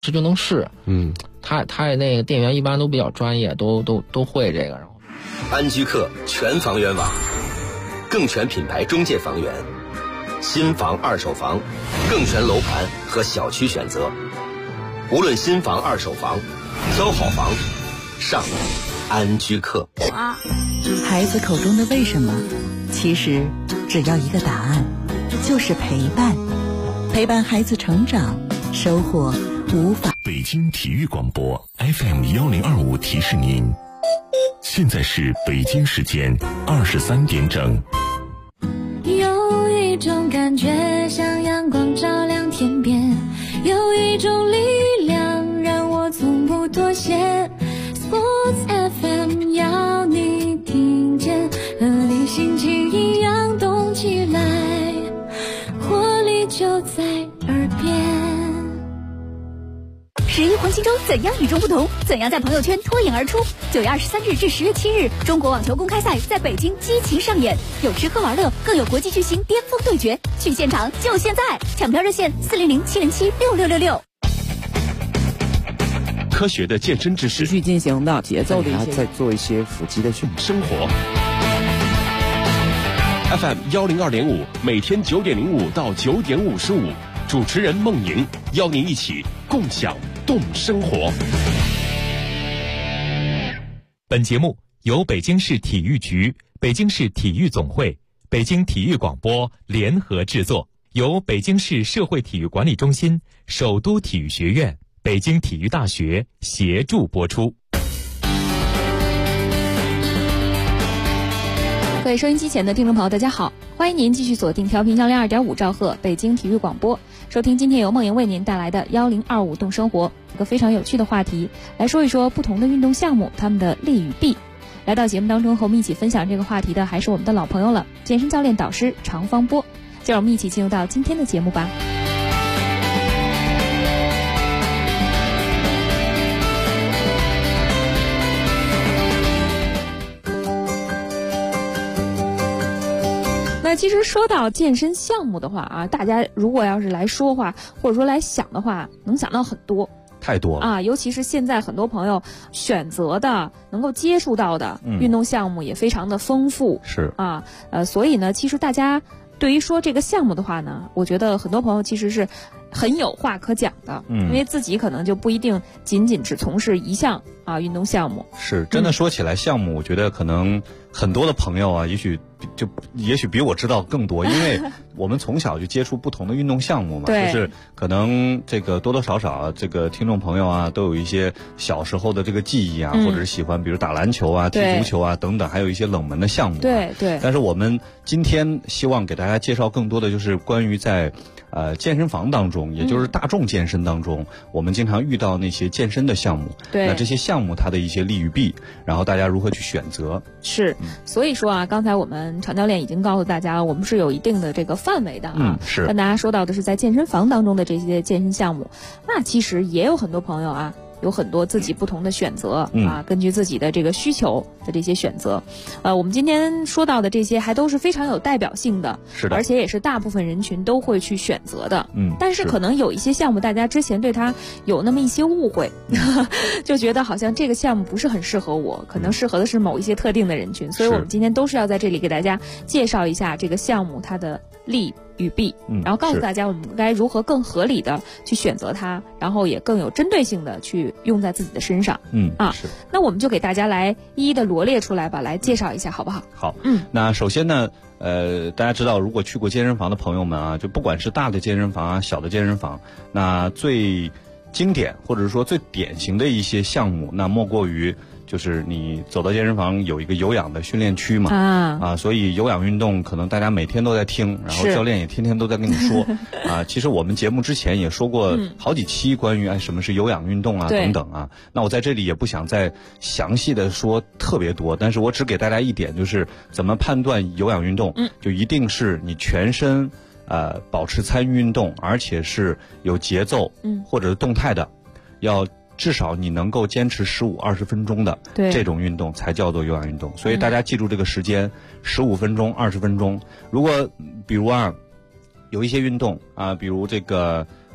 时就能试。他那个店员一般都比较专业，都会这个。然后安居客全房源网，更全品牌中介房源，新房二手房，更全楼盘和小区选择。无论新房二手房，挑好房上安居客。 孩子口中的为什么，其实只要一个答案，就是陪伴。陪伴孩子成长，收获无法。 北京体育广播 FM1025提示您，现在是北京时间23点整。 有一种感觉像阳光照亮天边，有一种力量让我从不妥协。 Sports FM 要你听见，和你心情一样动起来，活力就在耳边。 11黄金周怎样与众不同？怎样在朋友圈脱颖而出？9月23日至10月7日，中国网球公开赛在北京激情上演，有吃喝玩乐，更有国际巨星巅峰对决。去现场就现在！抢票热线400-707-6666。 科学的健身知识， 持续进行的节奏的一些， 再做一些腹肌的训练。 生活 FM102.5，每天9点05到9点55，主持人孟莹邀您一起共享动生活。 本节目由北京市体育局、北京市体育总会、北京体育广播联合制作，由北京市社会体育管理中心、首都体育学院、北京体育大学协助播出。 各位收音机前的听众朋友，大家好，欢迎您继续锁定调频102.5兆赫北京体育广播，收听今天由梦莹为您带来的1025动生活，一个非常有趣的话题，来说一说不同的运动项目它们的利与弊。来到节目当中和我们一起分享这个话题的还是我们的老朋友了，健身教练导师常方波。就让我们一起进入到今天的节目吧。那其实说到健身项目的话啊，大家如果要是来说话或者说来想的话，能想到很多， 太多了啊！尤其是现在很多朋友选择的能够接触到的运动项目也非常的丰富， 是啊，所以呢，其实大家对于说这个项目的话呢，我觉得很多朋友其实是很有话可讲的，因为自己可能就不一定仅仅只从事一项啊运动项目。 是真的说起来项目，我觉得可能很多的朋友啊，也许比我知道更多，因为我们从小就接触不同的运动项目嘛，就是可能这个多多少少这个听众朋友啊，都有一些小时候的这个记忆啊，或者是喜欢比如打篮球啊、踢足球啊等等，还有一些冷门的项目。 对。 但是我们今天希望给大家介绍更多的就是关于在健身房当中，也就是大众健身当中，我们经常遇到那些健身的项目。 对， 那这些项目它的一些利与弊，然后大家如何去选择？ 是，所以说啊，刚才我们常教练已经告诉大家了，我们是有一定的这个范围的啊。 是。 跟大家说到的是在健身房当中的这些健身项目，那其实也有很多朋友啊，有很多自己不同的选择啊，根据自己的这个需求的这些选择。我们今天说到的这些还都是非常有代表性的， 是的， 而且也是大部分人群都会去选择的。但是可能有一些项目，大家之前对它有那么一些误会，就觉得好像这个项目不是很适合我，可能适合的是某一些特定的人群。所以我们今天都是要在这里给大家介绍一下这个项目它的利与弊，然后告诉大家我们该如何更合理的去选择它，然后也更有针对性的去用在自己的身上。 是。 那我们就给大家来一一的罗列出来吧，来介绍一下好不好？ 好。那首先呢，大家知道，如果去过健身房的朋友们啊，就不管是大的健身房啊、小的健身房，那最经典或者说最典型的一些项目，那莫过于就是你走到健身房有一个有氧的训练区嘛，所以有氧运动可能大家每天都在听，然后教练也天天都在跟你说啊。其实我们节目之前也说过好几期关于什么是有氧运动啊等等啊。那我在这里也不想再详细的说特别多，但是我只给大家一点，就是怎么判断有氧运动，就一定是你全身保持参与运动，而且是有节奏或者是动态的，要至少你能够坚持15-20分钟的这种运动才叫做有氧运动。所以大家记住这个时间，15分钟、20分钟。如果比如有一些运动啊，比如这个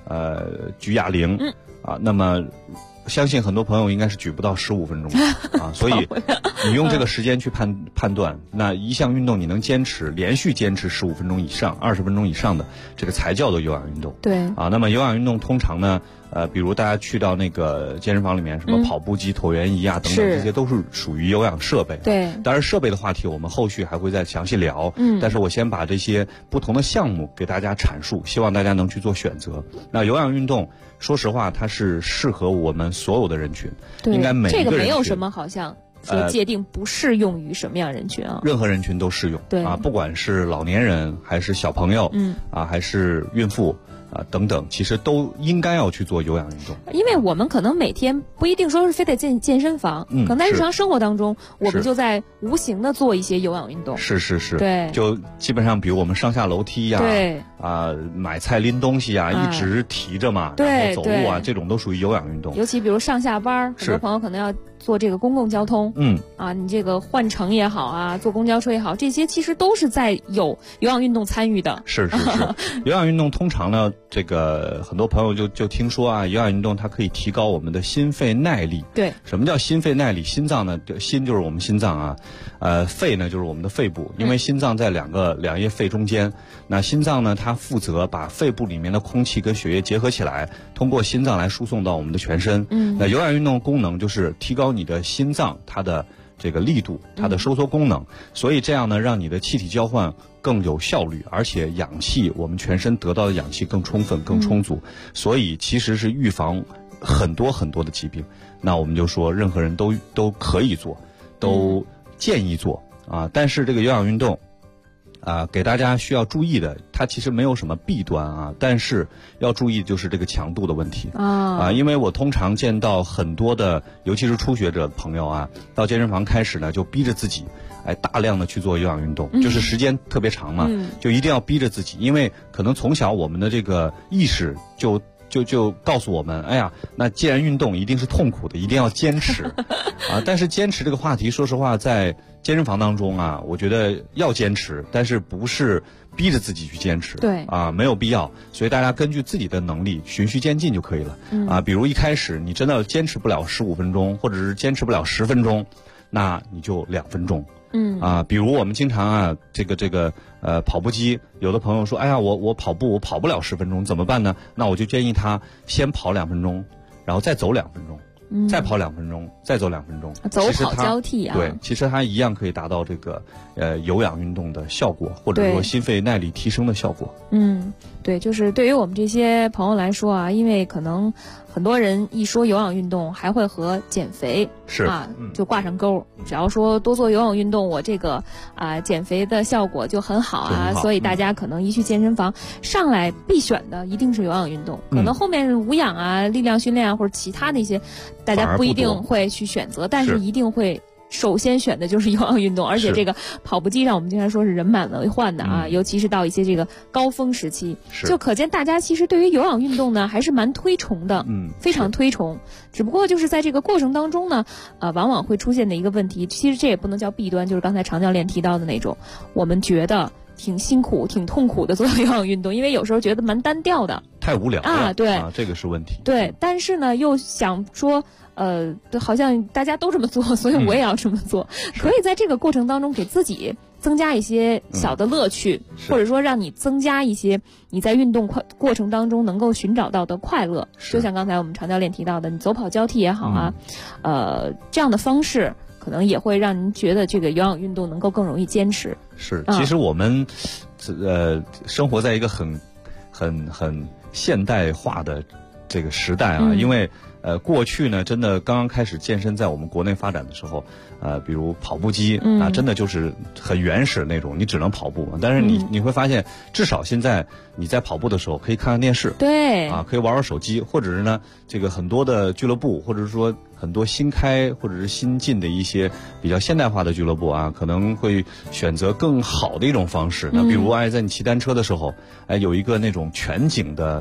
举哑铃，那么相信很多朋友应该是举不到15分钟啊，所以你用这个时间去判断，那一项运动你能连续坚持15分钟以上、20分钟以上的，这个才叫做有氧运动。 对啊，那么有氧运动通常呢，比如大家去到那个健身房里面，什么跑步机、椭圆仪啊等等，这些都是属于有氧设备。 对， 当然设备的话题我们后续还会再详细聊。但是我先把这些不同的项目给大家阐述，希望大家能去做选择。那有氧运动，说实话，它是适合我们所有的人群，应该每一个人群。 这个没有什么好像说界定不适用于什么样人群啊？ 任何人群都适用。 对啊，不管是老年人还是小朋友，还是孕妇。等等，其实都应该要去做有氧运动， 因为我们可能每天不一定说是非得进健身房，可能在日常生活当中，我们就在无形的做一些有氧运动。 是， 对， 就基本上，比如我们上下楼梯呀， 对， 买菜拎东西呀，一直提着嘛，然后走路啊，这种都属于有氧运动。 尤其比如上下班，很多朋友可能要做这个公共交通，你这个换乘也好啊，坐公交车也好，这些其实都是在有氧运动参与的。 是，有氧运动通常呢，这个很多朋友就听说啊，有氧运动它可以提高我们的心肺耐力。 对， 什么叫心肺耐力？心脏呢，心就是我们心脏啊，肺呢就是我们的肺部，因为心脏在两叶肺中间。那心脏呢，它负责把肺部里面的空气跟血液结合起来，通过心脏来输送到我们的全身。那有氧运动功能就是提高你的心脏它的这个力度，它的收缩功能，所以这样呢，让你的气体交换更有效率，而且氧气我们全身得到的氧气更充分、更充足，所以其实是预防很多很多的疾病。那我们就说，任何人都可以做，都建议做啊。但是这个有氧运动给大家需要注意的，它其实没有什么弊端啊，但是要注意就是这个强度的问题因为我通常见到很多的，尤其是初学者的朋友啊，到健身房开始呢就逼着自己，大量的去做有氧运动，就是时间特别长嘛，就一定要逼着自己，因为可能从小我们的这个意识就告诉我们，哎呀，那既然运动一定是痛苦的，一定要坚持但是坚持这个话题，说实话，在健身房当中啊，我觉得要坚持，但是不是逼着自己去坚持， 对没有必要，所以大家根据自己的能力循序渐进就可以了比如一开始你真的坚持不了15分钟，或者是坚持不了10分钟，那你就2分钟。比如我们经常这个跑步机，有的朋友说，哎呀，我跑步我跑不了10分钟，怎么办呢？那我就建议他先跑2分钟，然后再走2分钟，再跑2分钟，再走2分钟， 走跑交替啊。 对，其实它一样可以达到这个有氧运动的效果，或者说心肺耐力提升的效果。 对，就是对于我们这些朋友来说啊，因为可能很多人一说有氧运动，还会和减肥就挂上钩。只要说多做有氧运动，我这个减肥的效果就很好啊，所以大家可能一去健身房，上来必选的一定是有氧运动，可能后面无氧啊、力量训练啊或者其他的一些，大家不一定会去选择，但是一定会首先选的就是有氧运动，而且这个跑步机上我们经常说是人满为患的尤其是到一些这个高峰时期，就可见大家其实对于有氧运动呢还是蛮推崇的，非常推崇。只不过就是在这个过程当中呢，往往会出现的一个问题，其实这也不能叫弊端，就是刚才常教练提到的那种，我们觉得挺辛苦、挺痛苦的做有氧运动，因为有时候觉得蛮单调， 太无聊了对这个是问题。 对，但是呢，又想说。好像大家都这么做，所以我也要这么做。可以在这个过程当中给自己增加一些小的乐趣，或者说让你增加一些你在运动过程当中能够寻找到的快乐。就像刚才我们常教练提到的，你走跑交替也好这样的方式可能也会让您觉得这个有氧运动能够更容易坚持。 其实我们生活在一个很现代化的这个时代因为过去呢，真的刚刚开始健身在我们国内发展的时候，比如跑步机真的就是很原始那种，你只能跑步。但是你会发现，至少现在你在跑步的时候可以看看电视， 对可以玩玩手机，或者是呢，这个很多的俱乐部，或者是说很多新开或者是新进的一些比较现代化的俱乐部可能会选择更好的一种方式。那比如在你骑单车的时候，有一个那种全景的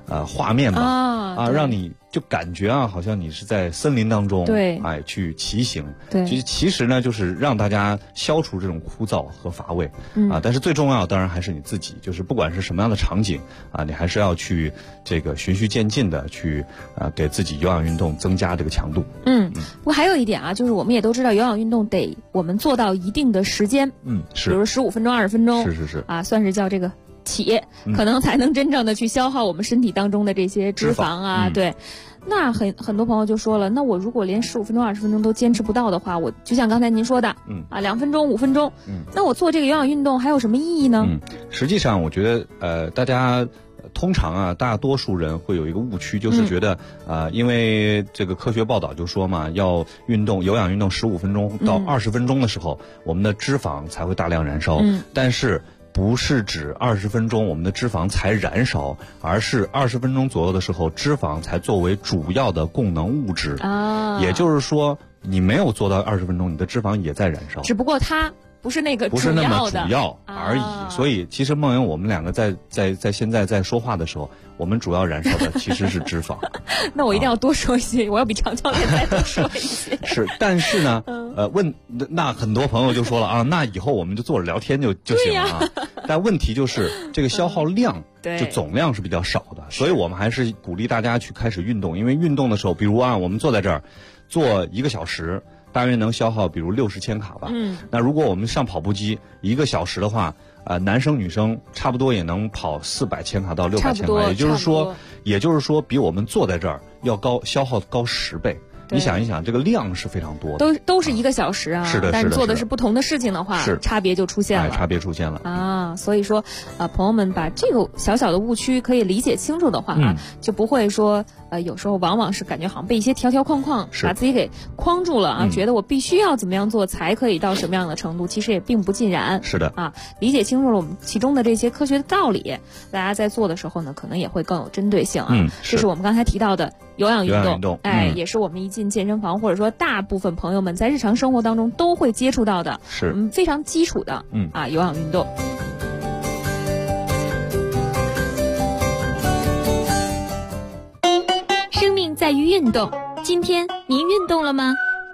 画面吧，让你就感觉好像你是在森林当中， 对， 去骑行， 对， 其实呢就是让大家消除这种枯燥和乏味，但是最重要当然还是你自己，就是不管是什么样的场景你还是要去这个循序渐进的去给自己有氧运动增加这个强度。 不过还有一点就是我们也都知道有氧运动得我们做到一定的时间， 是， 比如15分钟、20分钟， 是算是叫这个起，可能才能真正的去消耗我们身体当中的这些脂肪对。那很多朋友就说了，那我如果连15分钟、20分钟都坚持不到的话，我就像刚才您说的，2分钟、5分钟，那我做这个有氧运动还有什么意义呢？ 实际上我觉得大家通常大多数人会有一个误区，就是觉得因为这个科学报道就说嘛，要有氧运动15分钟到20分钟的时候，我们的脂肪才会大量燃烧，但是不是指20分钟我们的脂肪才燃烧，而是20分钟左右的时候，脂肪才作为主要的供能物质也就是说，你没有做到20分钟，你的脂肪也在燃烧， 只不过它不是那么主要而已。所以其实梦莹我们两个在现在在说话的时候，我们主要燃烧的其实是脂肪。 那我一定要多说一些，我要比常教练再多说一些。 是，但是呢，那很多朋友就说了那以后我们就坐着聊天就行了但问题就是这个消耗量就总量是比较少的，所以我们还是鼓励大家去开始运动，因为运动的时候，比如我们坐在这儿做1个小时。大约能消耗比如60千卡吧。那如果我们上跑步机1个小时的话，男生女生差不多也能跑400千卡到600千卡，也就是说比我们坐在这儿要消耗高10倍。你想一想，这个量是非常多的， 都是1个小时是的， 但做的是不同的事情的话，差别就出现了。 差别出现了所以说，朋友们把这个小小的误区可以理解清楚的话就不会说有时候往往是感觉好像被一些条条框框把自己给框住了觉得我必须要怎么样做才可以到什么样的程度，其实也并不尽然。 是的理解清楚了我们其中的这些科学的道理，大家在做的时候呢，可能也会更有针对性这是我们刚才提到的有氧运动，也是我们一进健身房或者说大部分朋友们在日常生活当中都会接触到的， 是非常基础的有氧运动。 生命在于运动，今天您运动了吗？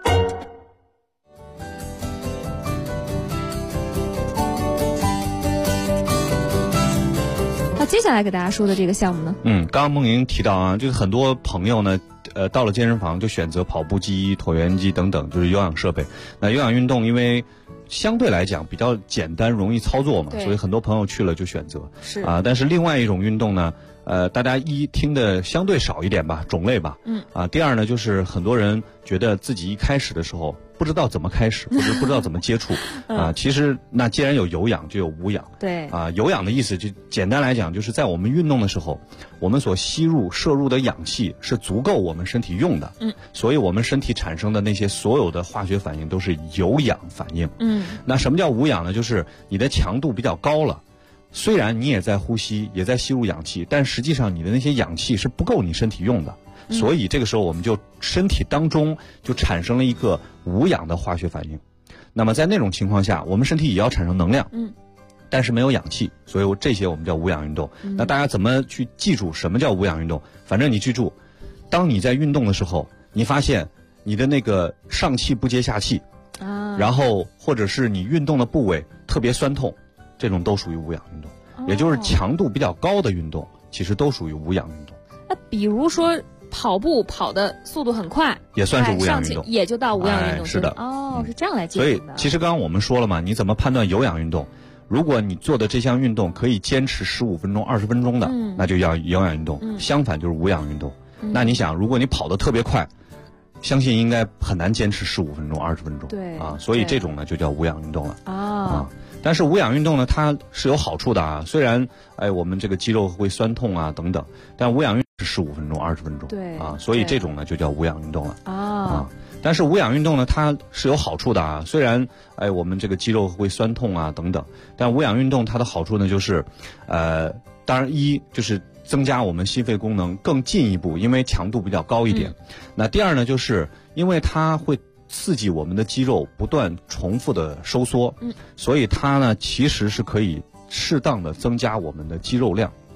接下来给大家说的这个项目呢， 刚刚梦莹提到就是很多朋友呢，到了健身房就选择跑步机、椭圆机等等，就是有氧设备。那有氧运动因为相对来讲比较简单、容易操作嘛，所以很多朋友去了就选择。但是另外一种运动呢，大家听的相对少一点吧，种类吧。第二呢，就是很多人觉得自己一开始的时候不知道怎么开始，或者不知道怎么接触其实那既然有有氧就有无氧。 对有氧的意思就简单来讲，就是在我们运动的时候，我们所摄入的氧气是足够我们身体用的。所以我们身体产生的那些所有的化学反应都是有氧反应。那什么叫无氧呢？就是你的强度比较高了。虽然你也在呼吸，也在吸入氧气，但实际上你的那些氧气是不够你身体用的。所以这个时候我们就身体当中就产生了一个无氧的化学反应。那么在那种情况下，我们身体也要产生能量，但是没有氧气，所以这些我们叫无氧运动。那大家怎么去记住什么叫无氧运动？反正你记住，当你在运动的时候，你发现你的那个上气不接下气然后或者是你运动的部位特别酸痛，这种都属于无氧运动。也就是强度比较高的运动其实都属于无氧运动。 那比如说跑步跑的速度很快， 也算是无氧运动， 也就到无氧运动。 是的是这样来界定的。 所以其实刚刚我们说了嘛，你怎么判断有氧运动？如果你做的这项运动可以坚持15分钟、20分钟的，那就叫有氧运动。相反就是无氧运动。那你想，如果你跑得特别快，相信应该很难坚持15分钟、20分钟。 对所以这种呢就叫无氧运动了但是无氧运动呢，它是有好处的虽然我们这个肌肉会酸痛等等，但无氧运动是15分钟、20分钟。 对所以这种呢就叫无氧运动了但是无氧运动呢，它是有好处的虽然我们这个肌肉会酸痛等等，但无氧运动它的好处呢就是当然就是增加我们心肺功能更进一步，因为强度比较高一点。那第二呢，就是因为它会刺激我们的肌肉不断重复的收缩，所以它呢其实是可以适当的增加我们的肌肉量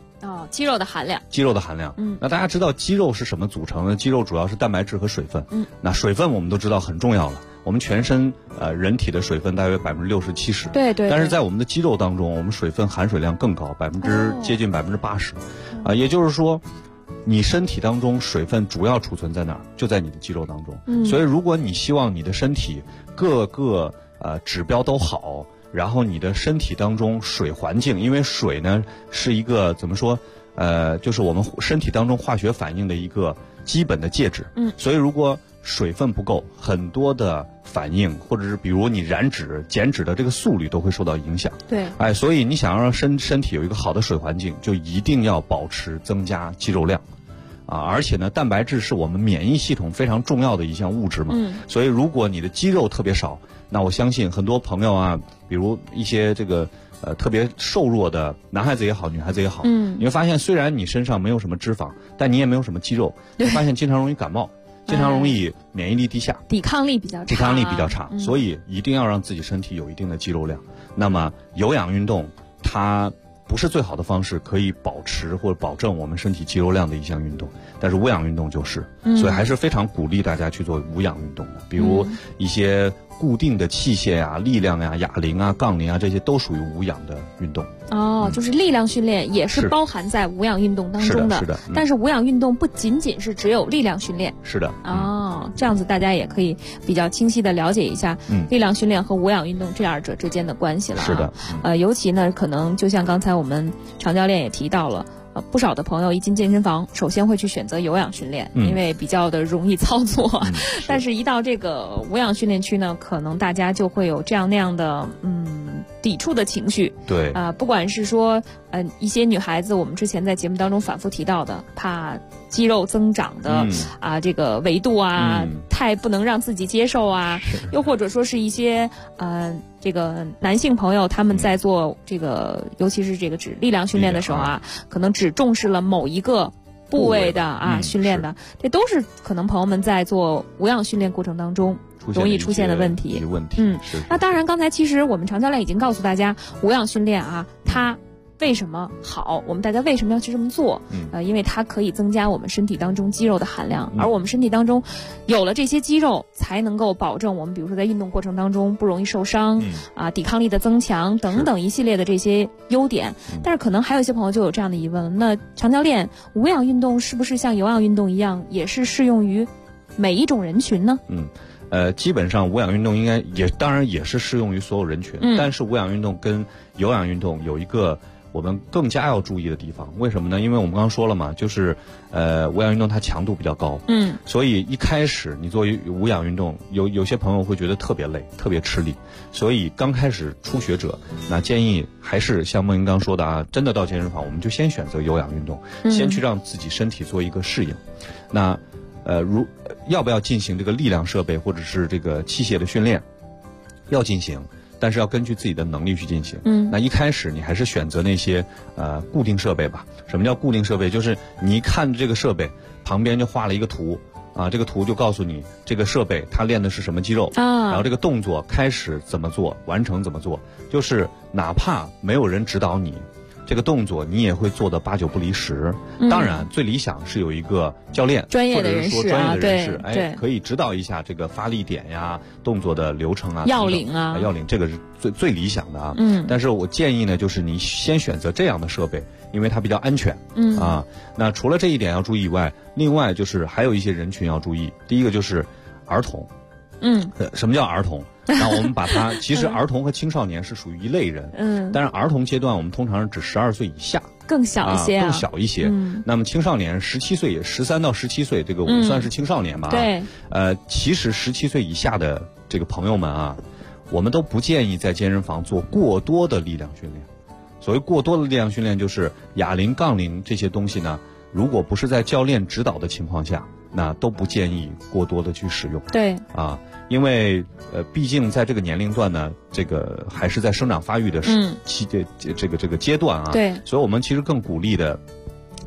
肌肉的含量。 肌肉的含量。那大家知道肌肉是什么组成的？肌肉主要是蛋白质和水分。那水分我们都知道很重要了。我们全身人体的水分大约60%-70%。 对对。 但是在我们的肌肉当中，我们水分含水量更高，接近80%。也就是说，你身体当中水分主要储存在哪儿？就在你的肌肉当中。所以如果你希望你的身体各个指标都好，然后你的身体当中水环境，因为水呢是一个怎么说？就是我们身体当中化学反应的一个基本的介质。所以如果水分不够，很多的反应，或者是比如你燃脂、减脂的这个速率都会受到影响。 对。 所以你想让身体有一个好的水环境，就一定要保持增加肌肉量。而且呢，蛋白质是我们免疫系统非常重要的一项物质嘛。所以如果你的肌肉特别少，那我相信很多朋友啊，比如一些这个特别瘦弱的男孩子也好，女孩子也好，你会发现虽然你身上没有什么脂肪，但你也没有什么肌肉，你会发现经常容易感冒。经常容易免疫力低下， 抵抗力比较差， 所以一定要让自己身体有一定的肌肉量。那么有氧运动它不是最好的方式，可以保持或者保证我们身体肌肉量的一项运动，但是无氧运动就是，所以还是非常鼓励大家去做无氧运动的，比如一些固定的器械啊、力量啊、哑铃啊、杠铃啊，这些都属于无氧的运动。 就是力量训练也是包含在无氧运动当中的。 是的。 但是无氧运动不仅仅是只有力量训练。 是的。 这样子大家也可以比较清晰的了解一下力量训练和无氧运动这二者之间的关系了。 是的。 尤其呢，可能就像刚才我们常教练也提到了。不少的朋友一进健身房，首先会去选择有氧训练，因为比较的容易操作。但是，一到这个无氧训练区呢，可能大家就会有这样那样的抵触的情绪。 对。 不管是说一些女孩子，我们之前在节目当中反复提到的，怕肌肉增长的这个维度太不能让自己接受又或者说是一些这个男性朋友他们在做这个，尤其是这个力量训练的时候可能只重视了某一个部位的训练的，这都是可能朋友们在做无氧训练过程当中容易出现的问题。那当然，刚才其实我们常教练已经告诉大家，无氧训练它为什么好？我们大家为什么要去这么做？因为它可以增加我们身体当中肌肉的含量，而我们身体当中有了这些肌肉，才能够保证我们比如说在运动过程当中不容易受伤，抵抗力的增强等等一系列的这些优点。但是可能还有一些朋友就有这样的疑问，那常教练，无氧运动是不是像有氧运动一样，也是适用于每一种人群呢？ 基本上无氧运动应该当然也是适用于所有人群，但是无氧运动跟有氧运动有一个我们更加要注意的地方。为什么呢？因为我们刚刚说了嘛，就是无氧运动它强度比较高，所以一开始你做无氧运动，有些朋友会觉得特别累，特别吃力，所以刚开始初学者，那建议还是像孟英刚说的真的到健身房我们就先选择有氧运动，先去让自己身体做一个适应。那要不要进行这个力量设备或者是这个器械的训练？要进行，但是要根据自己的能力去进行。那一开始你还是选择那些固定设备吧。什么叫固定设备？就是你一看这个设备旁边就画了一个图这个图就告诉你这个设备它练的是什么肌肉然后这个动作开始怎么做，完成怎么做，就是哪怕没有人指导你，这个动作你也会做得8-9不离10。当然最理想是有一一个教练， 专业的人士可以指导一下这个发力点呀、动作的流程要领要领，这个是最理想的但是我建议呢，就是你先选择这样的设备，因为它比较安全那除了这一点要注意以外，另外就是还有一些人群要注意。第一个就是儿童。什么叫儿童？那我们把它其实儿童和青少年是属于一类人但是儿童阶段我们通常是指12岁以下， 更小一些更小一些那么青少年17岁13到17岁，这个我们算是青少年吧对其实17岁以下的这个朋友们我们都不建议在健身房做过多的力量训练。所谓过多的力量训练，就是哑铃、杠铃这些东西呢，如果不是在教练指导的情况下，那都不建议过多的去使用。 对因为毕竟在这个年龄段呢，这个还是在生长发育的这个阶段对， 所以我们其实更鼓励的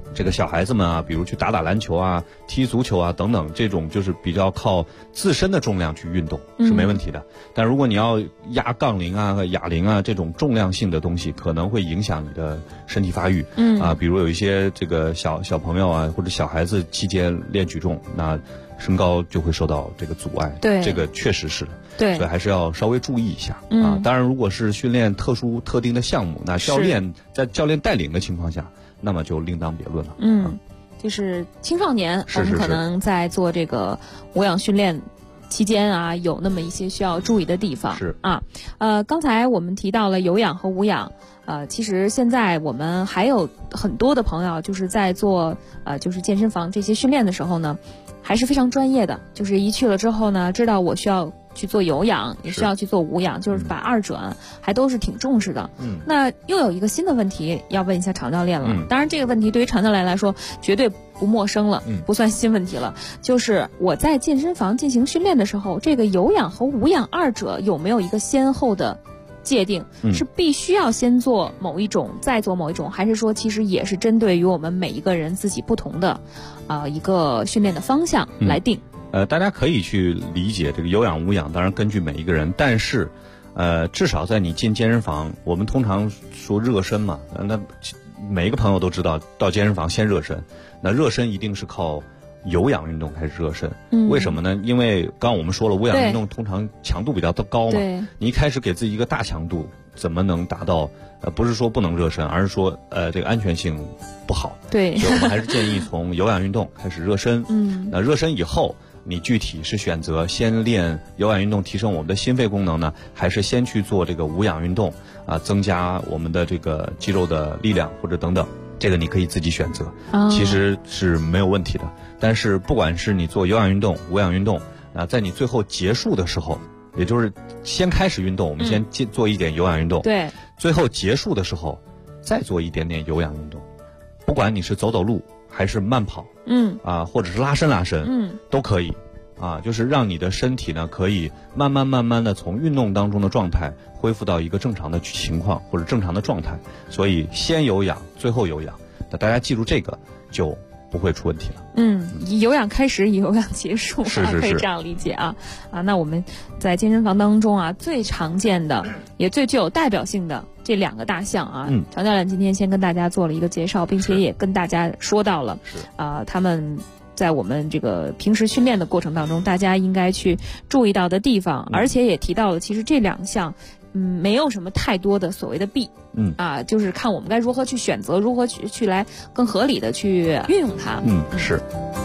这个小孩子们啊，比如去打篮球啊、踢足球啊等等，这种就是比较靠自身的重量去运动是没问题的。但如果你要压杠铃啊和哑铃啊这种重量性的东西，可能会影响你的身体发育。比如有一些这个小朋友啊或者小孩子期间练举重，那身高就会受到这个阻碍。 对， 这个确实是的。 对， 所以还是要稍微注意一下啊。当然，如果是训练特定的项目，那在教练带领的情况下，那么就另当别论了。 就是青少年，我们可能在做这个无氧训练期间啊，有那么一些需要注意的地方。 是啊，刚才我们提到了有氧和无氧。其实现在我们还有很多的朋友，就是在做就是健身房这些训练的时候呢，还是非常专业的。就是一去了之后呢，知道我需要去做有氧，也需要去做无氧，就是把二者还都是挺重视的。那又有一个新的问题要问一下常教练了。当然，这个问题对于常教练来说绝对不陌生了，不算新问题了。就是我在健身房进行训练的时候，这个有氧和无氧二者有没有一个先后的界定？是必须要先做某一种再做某一种，还是说其实也是针对于我们每一个人自己不同的一个训练的方向来定？ 大家可以去理解这个有氧无氧，当然根据每一个人，但是至少在你进健身房，我们通常说热身嘛，那每一个朋友都知道，到健身房先热身，那热身一定是靠有氧运动开始热身。为什么呢？因为刚刚我们说了，无氧运动通常强度比较高嘛，你一开始给自己一个大强度，怎么能达到不是说不能热身，而是说这个安全性不好。 对， 所以我们还是建议从有氧运动开始热身。那热身以后，你具体是选择先练有氧运动提升我们的心肺功能呢，还是先去做这个无氧运动增加我们的这个肌肉的力量或者等等，这个你可以自己选择，其实是没有问题的。但是不管是你做有氧运动、无氧运动在你最后结束的时候，也就是先开始运动，我们先做一点有氧运动， 对， 最后结束的时候再做一点点有氧运动，不管你是走路还是慢跑，或者是拉伸，都可以，就是让你的身体呢可以慢慢的从运动当中的状态恢复到一个正常的情况或者正常的状态。所以先有氧，最后有氧，那大家记住这个就不会出问题了。 以有氧开始，以有氧结束， 是可以这样理解啊。那我们在健身房当中最常见的也最具有代表性的这两个大项常教练今天先跟大家做了一个介绍，并且也跟大家说到了他们在我们这个平时训练的过程当中，大家应该去注意到的地方，而且也提到了其实这两项没有什么太多的所谓的弊，就是看我们该如何去选择，如何去来更合理的去运用它。 是。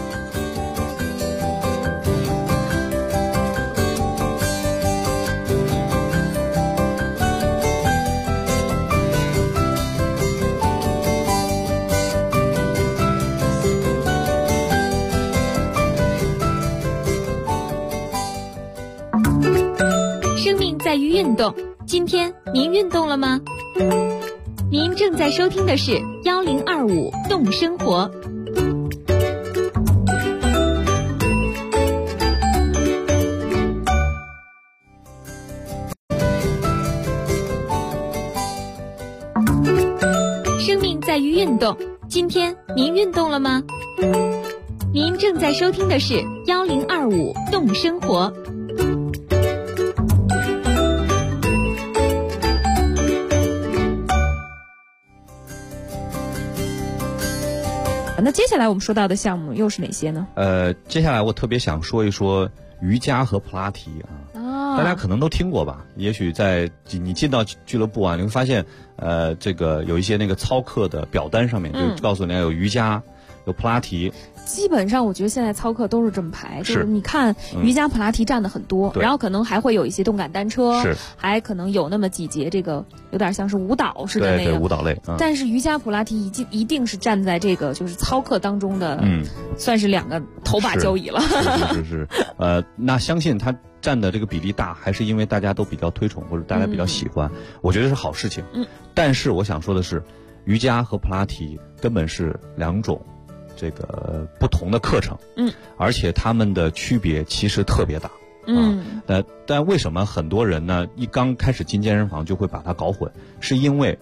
生命在于运动。今天您运动了吗？您正在收听的是1025动生活。生命在于运动。今天您运动了吗？您正在收听的是1025动生活。 那接下来我们说到的项目又是哪些呢？ 接下来我特别想说一说瑜伽和普拉提大家可能都听过吧？也许在你进到俱乐部你会发现，这个有一些那个操课的表单上面就告诉你有瑜伽，有普拉提。 基本上我觉得现在操课都是这么排，就是你看瑜伽普拉提占的很多，然后可能还会有一些动感单车，还可能有那么几节这个有点像是舞蹈似的那个， 对舞蹈类。 但是瑜伽普拉提一定是站在这个就是操课当中的，算是两个头把交椅了。 是。那相信它占的这个比例大，还是因为大家都比较推崇或者大家比较喜欢，我觉得是好事情。但是我想说的是，瑜伽和普拉提根本是两种这个不同的课程，而且他们的区别其实特别大，但为什么很多人呢一刚开始进健身房就会把它搞混？是因为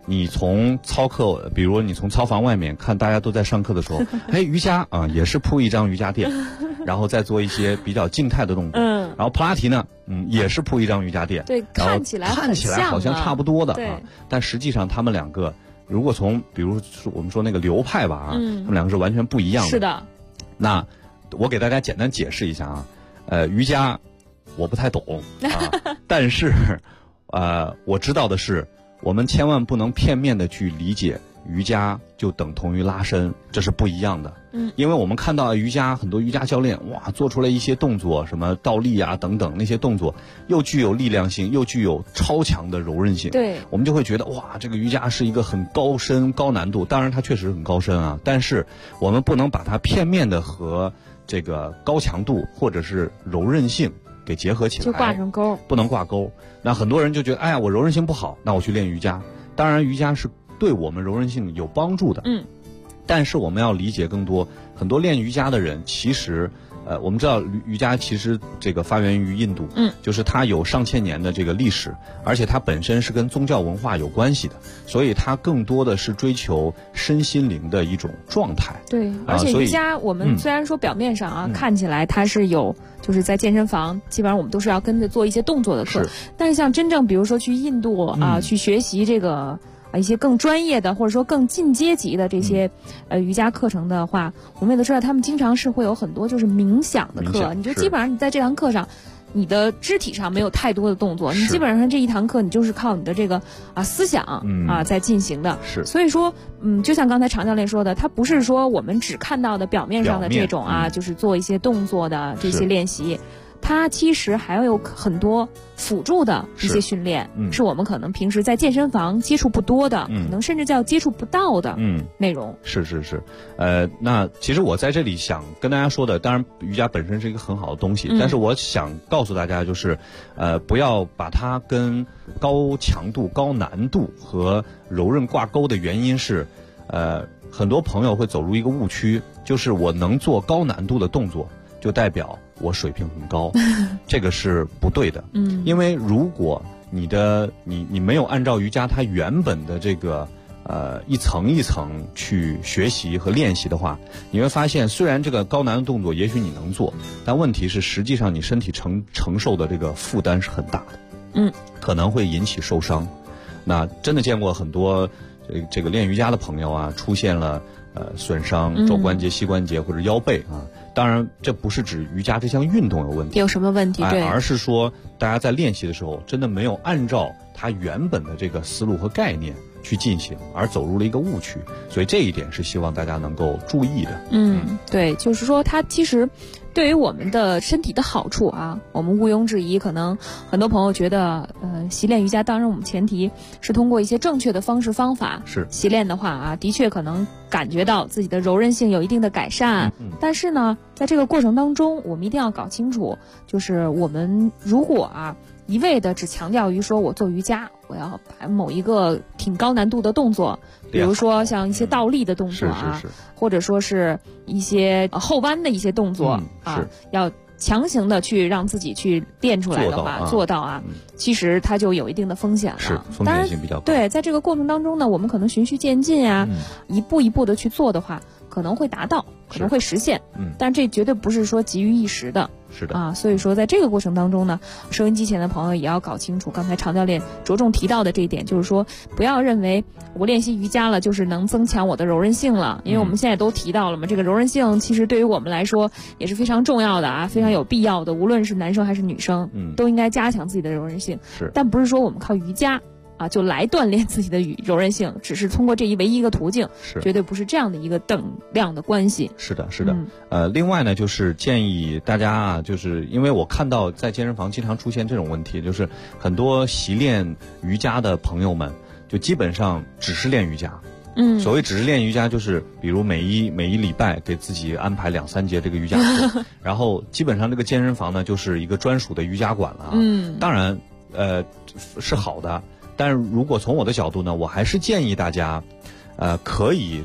你从操课，比如你从操房外面看大家都在上课的时候，哎，瑜伽啊也是铺一张瑜伽垫，然后再做一些比较静态的动作。然后普拉提呢，也是铺一张瑜伽垫。 对，看起来好像差不多的啊，但实际上他们两个，如果从比如我们说那个流派吧啊，他们两个是完全不一样的。 是的。 那我给大家简单解释一下啊，瑜伽我不太懂啊，但是我知道的是，我们千万不能片面的去理解瑜伽就等同于拉伸，这是不一样的。因为我们看到瑜伽很多瑜伽教练哇做出来一些动作，什么倒立啊等等，那些动作又具有力量性，又具有超强的柔韧性。 对， 我们就会觉得哇，这个瑜伽是一个很高深高难度，当然它确实很高深啊，但是我们不能把它片面的和这个高强度或者是柔韧性给结合起来， 就挂上钩， 不能挂钩。那很多人就觉得，哎呀，我柔韧性不好，那我去练瑜伽。当然，瑜伽是对我们柔韧性有帮助的。但是我们要理解更多，很多练瑜伽的人，其实，我们知道瑜伽其实这个发源于印度，就是它有上千年的这个历史，而且它本身是跟宗教文化有关系的，所以它更多的是追求身心灵的一种状态。 对，而且瑜伽我们虽然说表面上看起来它是有，就是在健身房，基本上我们都是要跟着做一些动作的课，但是像真正比如说去印度去学习这个。一些更专业的或者说更进阶级的这些瑜伽课程的话，我们也都知道他们经常是会有很多就是冥想的课，你就基本上你在这堂课上你的肢体上没有太多的动作，你基本上这一堂课你就是靠你的这个思想在进行的。所以说就像刚才常教练说的，它不是说我们只看到的表面上的这种就是做一些动作的这些练习，它其实还有很多辅助的一些训练，是我们可能平时在健身房接触不多的，可能甚至叫接触不到的内容。 是，那其实我在这里想跟大家说的，当然瑜伽本身是一个很好的东西，但是我想告诉大家就是，不要把它跟高强度、高难度和柔韧挂钩的原因是，很多朋友会走入一个误区，就是我能做高难度的动作，就代表我水平很高，这个是不对的。因为如果你没有按照瑜伽它原本的这个一层一层去学习和练习的话，你会发现虽然这个高难的动作也许你能做，但问题是实际上你身体承受的这个负担是很大的，可能会引起受伤。那真的见过很多这个练瑜伽的朋友出现了损伤肘关节、膝关节或者腰背当然，这不是指瑜伽这项运动有问题， 有什么问题？对， 而是说大家在练习的时候，真的没有按照它原本的这个思路和概念去进行，而走入了一个误区。所以这一点是希望大家能够注意的。 对，就是说它其实对于我们的身体的好处我们毋庸置疑。可能很多朋友觉得，习练瑜伽，当然我们前提是通过一些正确的方式方法习练的话的确可能感觉到自己的柔韧性有一定的改善。但是呢，在这个过程当中，我们一定要搞清楚，就是我们如果一味的只强调于说我做瑜伽，我要把某一个挺高难度的动作，比如说像一些倒立的动作或者说是一些后弯的一些动作要强行的去让自己去练出来的话，做到其实它就有一定的风险了， 风险性比较高。 对，在这个过程当中呢，我们可能循序渐进一步一步的去做的话，可能会达到，可能会实现，但这绝对不是说急于一时的。 是的所以说在这个过程当中呢，收音机前的朋友也要搞清楚刚才常教练着重提到的这一点，就是说不要认为我练习瑜伽了就是能增强我的柔韧性了，因为我们现在都提到了嘛，这个柔韧性其实对于我们来说也是非常重要的非常有必要的，无论是男生还是女生都应该加强自己的柔韧性。但不是说我们靠瑜伽就来锻炼自己的柔韧性，只是通过这唯一一个途径，绝对不是这样的一个等量的关系。 是的。另外呢，就是建议大家就是因为我看到在健身房经常出现这种问题，就是很多习练瑜伽的朋友们就基本上只是练瑜伽。所谓只是练瑜伽，就是比如每一礼拜给自己安排2-3节这个瑜伽课，然后基本上这个健身房呢就是一个专属的瑜伽馆了当然是好的。但是如果从我的角度呢，我还是建议大家，可以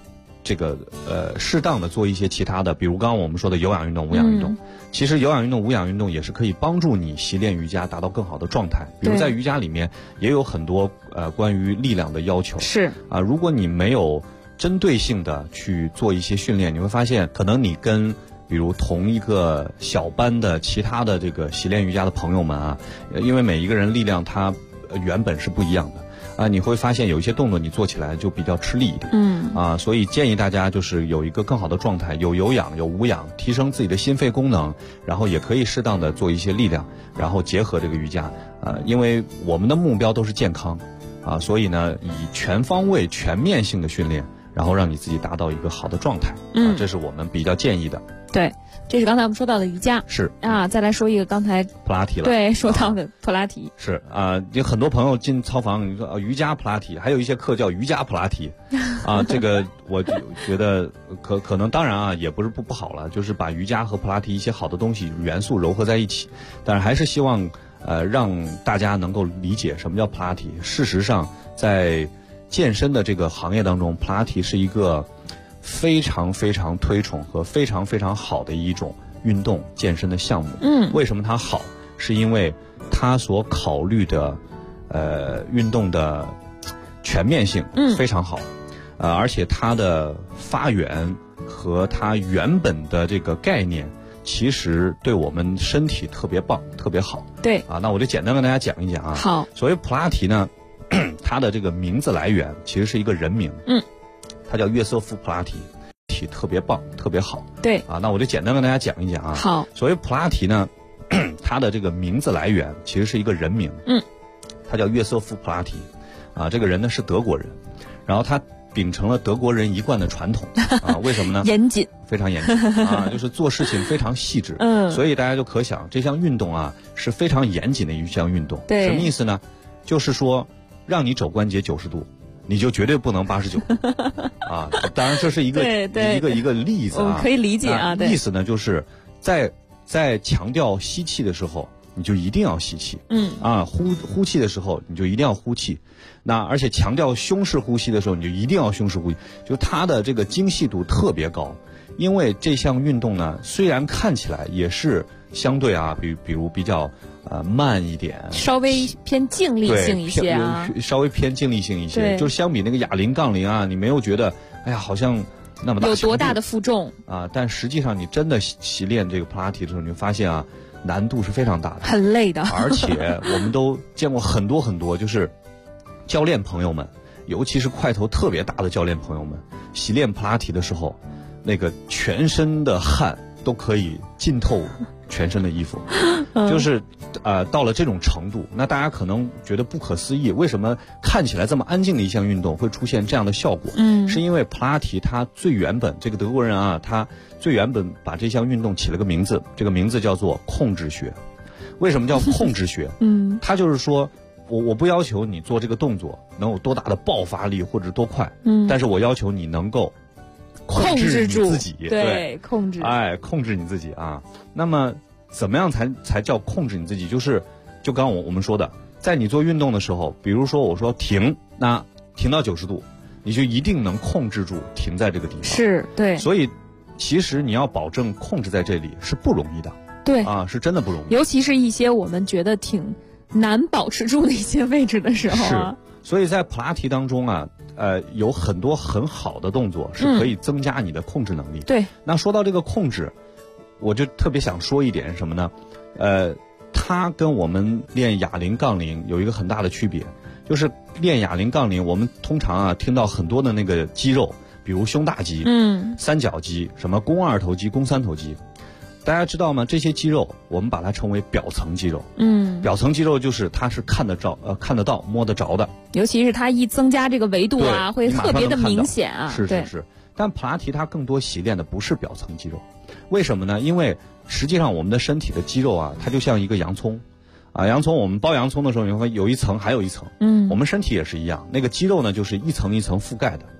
这个适当的做一些其他的，比如刚刚我们说的有氧运动、无氧运动。其实有氧运动、无氧运动也是可以帮助你习练瑜伽达到更好的状态。比如在瑜伽里面也有很多关于力量的要求。 是啊，如果你没有针对性的去做一些训练，你会发现可能你跟比如同一个小班的其他的这个习练瑜伽的朋友们啊，因为每一个人力量它原本是不一样的。啊，你会发现有一些动作你做起来就比较吃力一点，所以建议大家就是有一个更好的状态，有氧有无氧，提升自己的心肺功能，然后也可以适当的做一些力量，然后结合这个瑜伽，因为我们的目标都是健康，所以呢，以全方位、全面性的训练，然后让你自己达到一个好的状态，这是我们比较建议的。 对，这是刚才我们说到的瑜伽， 是啊，再来说一个刚才普拉提了， 对，说到的普拉提是啊，有很多朋友进操房，你说瑜伽普拉提，还有一些课叫瑜伽普拉提，这个我觉得可能当然啊，也不是不好了，就是把瑜伽和普拉提一些好的东西元素糅合在一起，但是还是希望让大家能够理解什么叫普拉提。事实上，在健身的这个行业当中，普拉提是一个非常非常推崇和非常非常好的一种运动健身的项目。为什么它好？是因为它所考虑的运动的全面性非常好，而且它的发源和它原本的这个概念其实对我们身体特别棒，特别好。 对那我就简单跟大家讲一讲啊。 好， 所谓普拉提呢，它的这个名字来源其实是一个人名。他叫约瑟夫·普拉提，体特别棒，特别好。 对那我就简单跟大家讲一讲啊。 好， 所谓普拉提呢，他的这个名字来源其实是一个人名。他叫约瑟夫·普拉提，这个人呢是德国人，然后他秉承了德国人一贯的传统为什么呢？ 严谨， 非常严谨就是做事情非常细致。所以大家就可想，这项运动啊是非常严谨的一项运动。 对， 什么意思呢？就是说让你肘关节90度。你就绝对不能89度当然这是一个一个例子可以理解啊。 意思呢就是在强调吸气的时候，你就一定要吸气。呼气的时候你就一定要呼气。那而且强调胸式呼吸的时候，你就一定要胸式呼吸。就它的这个精细度特别高，因为这项运动呢，虽然看起来也是相对比如比较慢一点， 稍微偏静力性一些稍微偏静力性一些，就是相比那个哑铃、杠铃你没有觉得哎呀好像那么大， 有多大的负重但实际上你真的习练这个普拉提的时候，你会发现难度是非常大的， 很累的。 而且我们都见过很多很多，就是教练朋友们，尤其是块头特别大的教练朋友们，习练普拉提的时候，那个全身的汗都可以浸透全身的衣服，就是到了这种程度，那大家可能觉得不可思议，为什么看起来这么安静的一项运动会出现这样的效果？是因为普拉提它最原本，这个德国人他最原本把这项运动起了个名字，这个名字叫做控制学。为什么叫控制学？它就是说我不要求你做这个动作能有多大的爆发力或者多快，但是我要求你能够控制你自己， 对，控制， 控制你自己那么怎么样才叫控制你自己？就刚我们说的，在你做运动的时候，比如说我说停，那停到90度，你就一定能控制住停在这个地方。 是，对。 所以其实你要保证控制在这里是不容易的。 对是真的不容易。 尤其是一些我们觉得挺难保持住的一些位置的时候是。所以在普拉提当中有很多很好的动作是可以增加你的控制能力。 对。 那说到这个控制，我就特别想说一点什么呢？它跟我们练哑铃、杠铃有一个很大的区别，就是练哑铃、杠铃，我们通常听到很多的那个肌肉，比如胸大肌、三角肌、什么肱二头肌、肱三头肌。大家知道吗？这些肌肉我们把它称为表层肌肉。表层肌肉就是它是看得到、摸得着的。 尤其是它一增加这个维度会特别的明显是。但普拉提它更多习练的不是表层肌肉，为什么呢？因为实际上我们的身体的肌肉它就像一个洋葱。洋葱我们剥洋葱的时候，你会有一层还有一层。我们身体也是一样，那个肌肉呢就是一层一层覆盖的。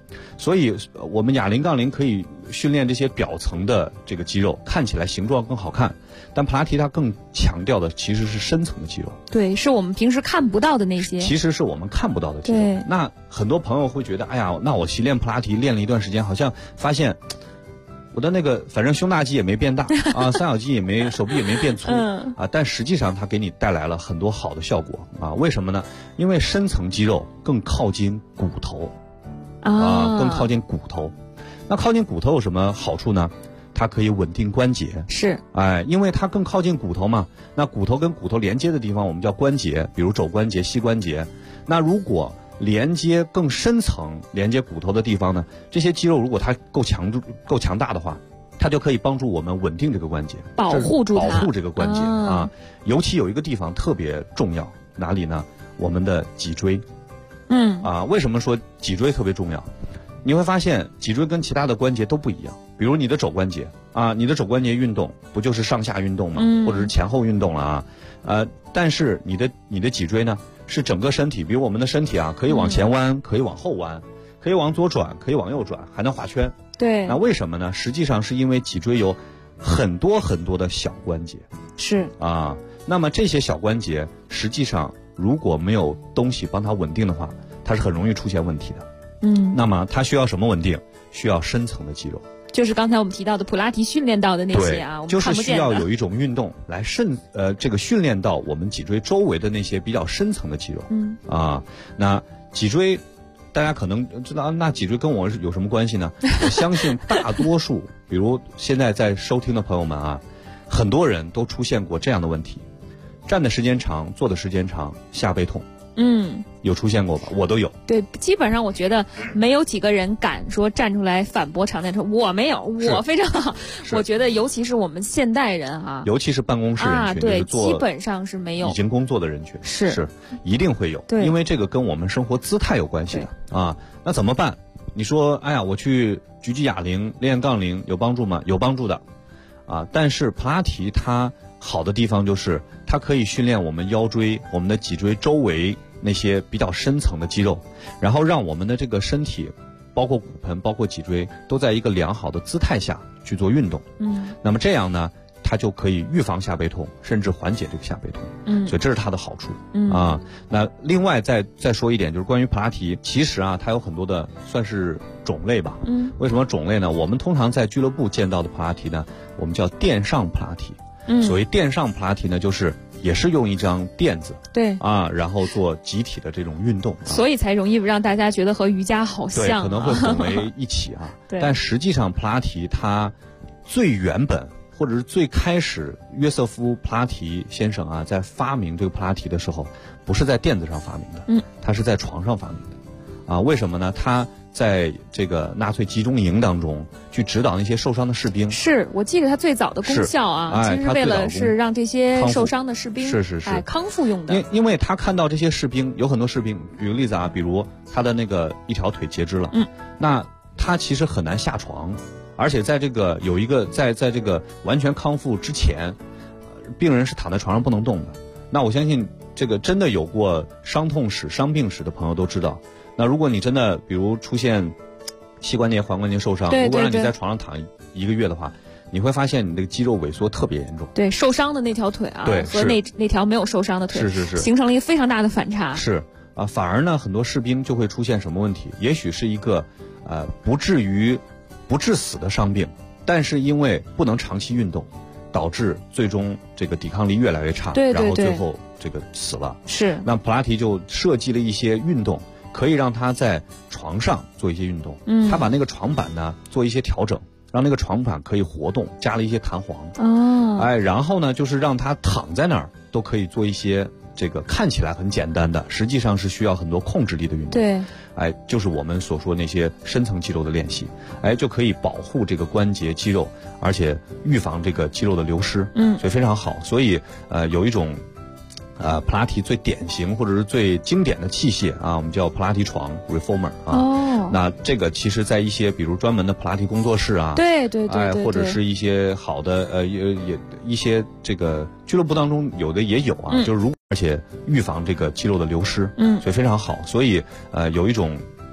所以我们哑铃杠铃可以训练这些表层的这个肌肉，看起来形状更好看，但普拉提它更强调的其实是深层的肌肉。 对，是我们平时看不到的那些。 其实是我们看不到的肌肉。那很多朋友会觉得，哎呀，那我习练普拉提练了一段时间，好像发现我的那个反正胸大肌也没变大啊，三角肌也没，手臂也没变粗啊，但实际上它给你带来了很多好的效果啊。为什么呢？因为深层肌肉更靠近骨头啊，更靠近骨头。那靠近骨头有什么好处呢？它可以稳定关节。 是， 哎，因为它更靠近骨头嘛。那骨头跟骨头连接的地方，我们叫关节，比如肘关节、膝关节。那如果连接更深层、连接骨头的地方呢，这些肌肉如果它够强大的话，它就可以帮助我们稳定这个关节， 保护这个关节啊。尤其有一个地方特别重要，哪里呢？我们的脊椎。为什么说脊椎特别重要？你会发现脊椎跟其他的关节都不一样。比如你的肘关节啊，你的肘关节运动不就是上下运动吗？或者是前后运动了啊？但是你的脊椎呢？是整个身体，比如我们的身体啊，可以往前弯，可以往后弯，可以往左转，可以往右转，还能画圈。 对。 那为什么呢？实际上是因为脊椎有很多很多的小关节。 是。 啊，那么这些小关节实际上如果没有东西帮它稳定的话，它是很容易出现问题的。那么它需要什么稳定？需要深层的肌肉。就是刚才我们提到的普拉提训练到的那些啊，我们看不见的，就是需要有一种运动来这个训练到我们脊椎周围的那些比较深层的肌肉。那脊椎大家可能知道，那脊椎跟我有什么关系呢？我相信大多数比如现在在收听的朋友们啊，很多人都出现过这样的问题：站的时间长，坐的时间长，下背痛。有出现过吧？我都有。对，基本上我觉得没有几个人敢说站出来反驳常见说我没有，我非常好。我觉得尤其是我们现代人啊，尤其是办公室人群，对，基本上是没有已经工作的人群，是一定会有。对，因为这个跟我们生活姿态有关系的啊。那怎么办？你说，哎呀，我去举哑铃、练杠铃有帮助吗？有帮助的啊。但是普拉提它好的地方就是它可以训练我们腰椎、我们的脊椎周围那些比较深层的肌肉，然后让我们的这个身体，包括骨盆、包括脊椎，都在一个良好的姿态下去做运动。那么这样呢，它就可以预防下背痛，甚至缓解这个下背痛。所以这是它的好处。那另外再说一点，就是关于普拉提，其实啊，它有很多的算是种类吧。为什么种类呢？我们通常在俱乐部见到的普拉提呢，我们叫垫上普拉提。所谓垫上普拉提呢，就是也是用一张垫子，对啊，然后做集体的这种运动，所以才容易让大家觉得和瑜伽好像，对，可能会混为一起啊。但实际上普拉提它最原本或者是最开始，约瑟夫·普拉提先生啊，在发明这个普拉提的时候，不是在垫子上发明的，他是在床上发明的，啊，为什么呢？他在这个纳粹集中营当中去指导那些受伤的士兵，是我记得他最早的功效啊，其实是为了是让这些受伤的士兵康复用的。因为他看到这些士兵有很多士兵，举个例子啊，比如他的那个一条腿截肢了，那他其实很难下床，而且在这个有一个在这个完全康复之前，病人是躺在床上不能动的。那我相信这个真的有过伤痛史、伤病史的朋友都知道。那如果你真的比如出现膝关节、踝关节受伤，如果让你在床上躺1个月的话，你会发现你这个肌肉萎缩特别严重。对，受伤的那条腿啊，对，和那条没有受伤的腿，是形成了一个非常大的反差。是啊，反而呢，很多士兵就会出现什么问题？也许是一个不致死的伤病，但是因为不能长期运动，导致最终这个抵抗力越来越差，然后最后这个死了。是，那普拉提就设计了一些运动，可以让他在床上做一些运动。他把那个床板呢做一些调整，让那个床板可以活动，加了一些弹簧。然后呢，就是让他躺在那儿都可以做一些这个看起来很简单的，实际上是需要很多控制力的运动。对，就是我们所说那些深层肌肉的练习，就可以保护这个关节肌肉，而且预防这个肌肉的流失。所以非常好。所以有一种普拉提最典型或者是最经典的器械啊，我们叫普拉提床 reformer 啊。那这个其实在一些比如专门的普拉提工作室啊，对，或者是一些好的也一些这个俱乐部当中有的也有啊，就是而且预防这个肌肉的流失，所以非常好。所以有一种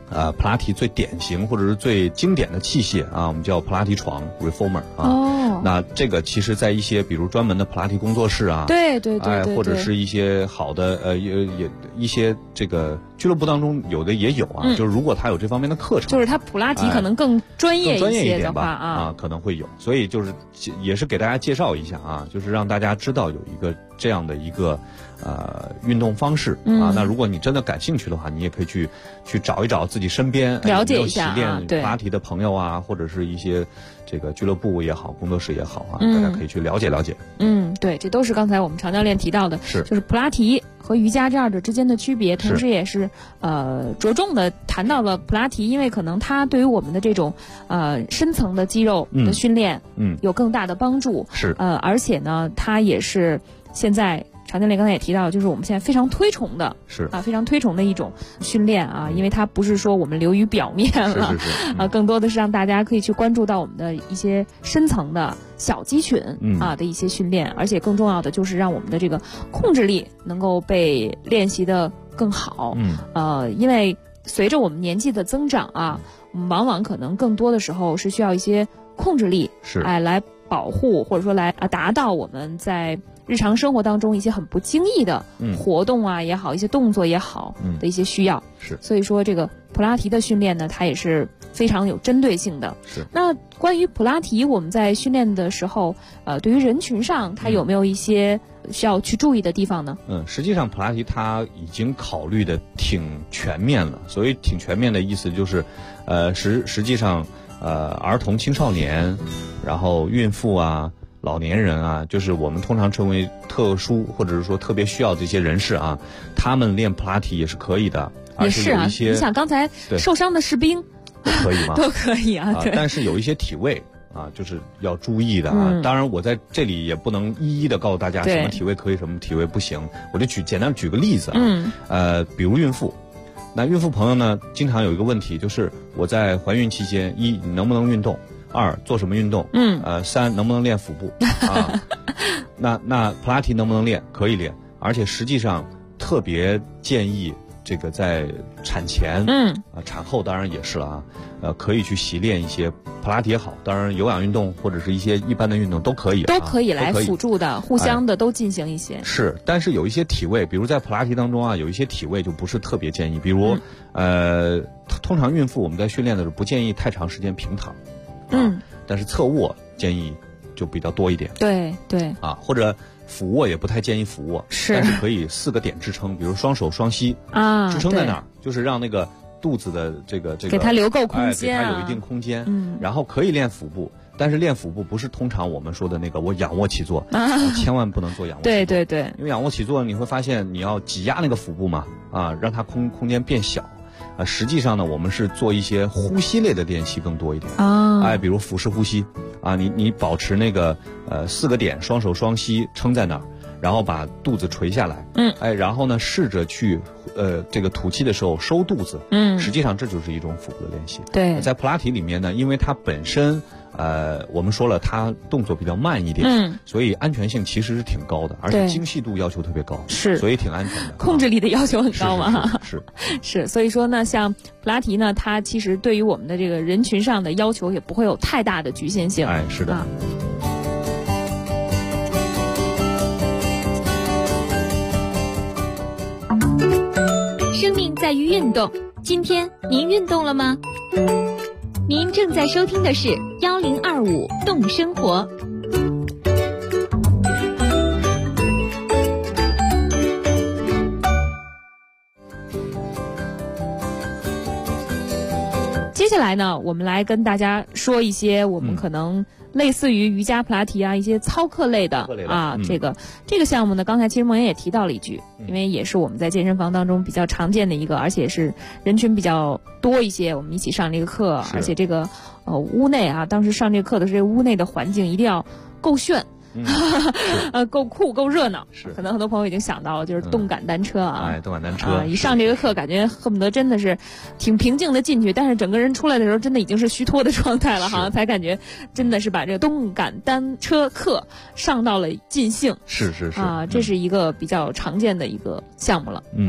普拉提最典型或者是最经典的器械啊，我们叫普拉提床 reformer 啊。那这个其实在一些比如专门的普拉提工作室啊， 对， 或者是一些好的也一些这个俱乐部当中有的也有啊，就是如果他有这方面的课程， 就是他普拉提可能更专业一些的话啊，可能会有，所以就是也是给大家介绍一下啊，就是让大家知道有一个这样的一个运动方式啊。那如果你真的感兴趣的话，你也可以去找一找自己身边了解一下有没有习练普拉提的朋友啊，或者是一些这个俱乐部也好，工作室也好啊，大家可以去了解了解。 对，这都是刚才我们常教练提到的，就是普拉提和瑜伽这二者之间的区别，同时也是着重的谈到了普拉提，因为可能它对于我们的这种深层的肌肉的训练有更大的帮助，而且呢，它也是现在常教练刚才也提到，就是我们现在非常推崇的，非常推崇的一种训练啊，因为它不是说我们流于表面了，更多的是让大家可以去关注到我们的一些深层的小肌群的一些训练，而且更重要的就是让我们的这个控制力能够被练习的更好。因为随着我们年纪的增长啊，我们往往可能更多的时候是需要一些控制力，来保护或者说来达到我们在日常生活当中一些很不经意的活动啊也好，一些动作也好的一些需要。所以说这个普拉提的训练呢，它也是非常有针对性的。那关于普拉提，我们在训练的时候，对于人群上，它有没有一些需要去注意的地方呢？ 实际上普拉提它已经考虑的挺全面了。所谓挺全面的意思就是，实际上儿童、青少年，然后孕妇啊。老年人啊，就是我们通常称为特殊或者是说特别需要这些人士啊，他们练普拉提也是可以的。 也是啊，你想刚才受伤的士兵都可以吗？ 都可以啊，对。 但是有一些体位啊，就是要注意的啊。当然，我在这里也不能一一的告诉大家什么体位可以，什么体位不行。我就简单举个例子啊，比如孕妇。那孕妇朋友呢，经常有一个问题，就是我在怀孕期间，一你能不能运动？二做什么运动？三能不能练腹部啊？那普拉提能不能练？可以练，而且实际上特别建议这个在产前产后当然也是了啊，可以去习练一些普拉提也好，当然有氧运动或者是一些一般的运动都可以， 都可以来辅助的，互相的都进行一些。 但是有一些体位，比如在普拉提当中啊，有一些体位就不是特别建议，比如通常孕妇我们在训练的时候不建议太长时间平躺。但是侧卧建议就比较多一点。 对或者俯卧也不太建议俯卧，但是可以4个点支撑，比如双手双膝支撑在那儿，就是让那个肚子的这个给它留够空间， 给它有一定空间。然后可以练腹部，但是练腹部不是通常我们说的那个我仰卧起坐，千万不能做仰卧起坐。 对， 因为仰卧起坐你会发现你要挤压那个腹部嘛，让它空间变小。实际上呢，我们是做一些呼吸类的练习更多一点比如腹式呼吸你保持那个4个点，双手双膝撑在那儿，然后把肚子垂下来，然后呢试着去这个吐气的时候收肚子，实际上这就是一种腹部的练习。 对， 在普拉提里面呢，因为它本身我们说了，它动作比较慢一点，所以安全性其实是挺高的，而且精细度要求特别高，所以挺安全的。 控制力的要求很高嘛， 是。 所以说呢，像普拉提呢，它其实对于我们的这个人群上的要求也不会有太大的局限性。 是的。 生命在于运动，今天您运动了吗？您正在收听的是1025动生活。 接下来呢，我们来跟大家说一些我们可能类似于瑜伽、普拉提一些操课类的这个项目呢，刚才其实梦妍也提到了一句，因为也是我们在健身房当中比较常见的一个，而且是人群比较多一些，我们一起上这个课，而且这个屋内当时上这个课的是这个屋内的环境一定要够炫。够酷够热闹，可能很多朋友已经想到了，就是动感单车动感单车一上这个课，感觉恨不得真的是挺平静的进去，但是整个人出来的时候，真的已经是虚脱的状态了，好像才感觉真的是把这个动感单车课上到了尽兴。 是这是一个比较常见的一个项目了。